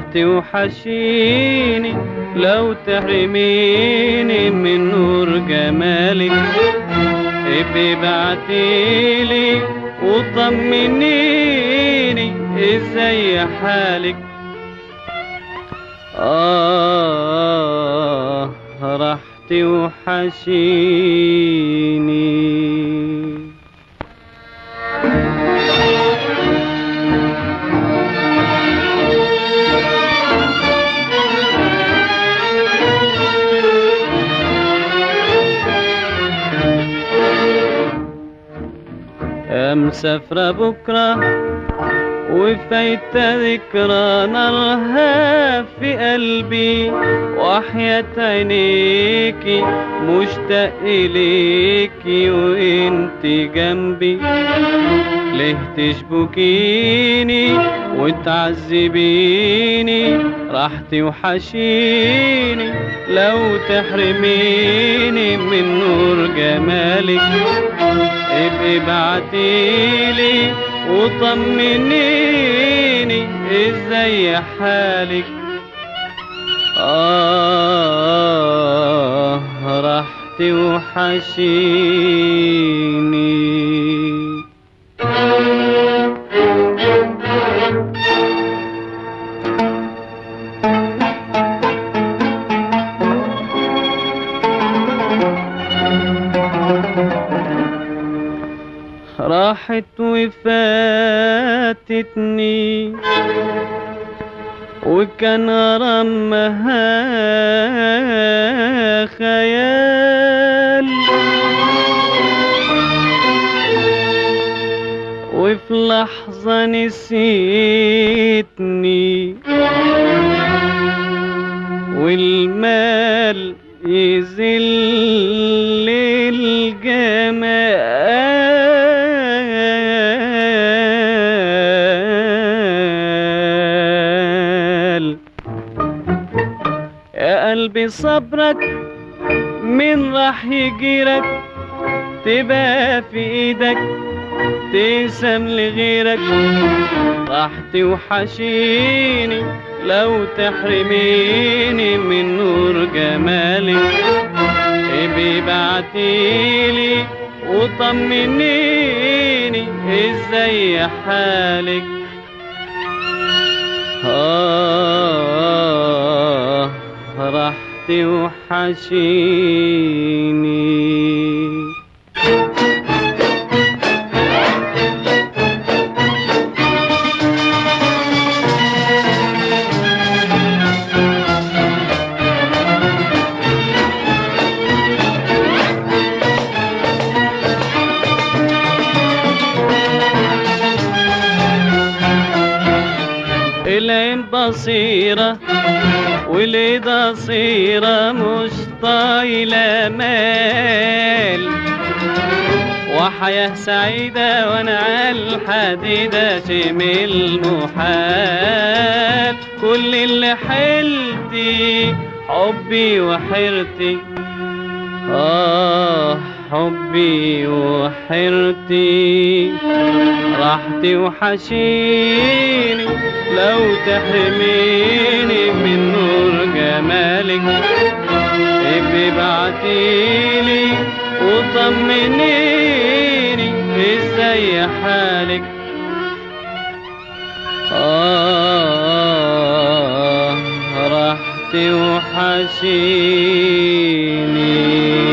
راح توحشيني لو تحرميني من نور جمالك. ابقي بعتيلي وطمنيني ازاي حالك. راح توحشيني. مسافرة بكرة وفايتة ذكرى نارها في قلبي، وحياة عينيكي مشتاق إليكي وانت جنبي. ليه تشبكيني وتعذبيني؟ راح توحشيني لو تحرميني من نور جمالك. ابقي بعتيلي وطمنيني ازاي حالك. راح توحشيني. راحت وفاتتني وكان غرامها خيال، وفي لحظة نسيتني والمال يذل الجمال. يا قلبي صبرك من راح يجيرك، تبقى في ايدك تقسم لغيرك. راح توحشيني لو تحرميني من نور جمالك. ابقي بعتيلي وطمنيني ازاي حالك. راح توحشيني. العين بصيرة واليد قصيرة مش طايلة مال، وحياة سعيدة وانا عالحديدة شمل محال. كل اللي حلتي حبي وحيرتي، حبي وحيرتي. راح توحشيني لو تحرميني من نور جمالك. ابقي بعتيلي وطمنيني ازاي حالك. راح توحشيني.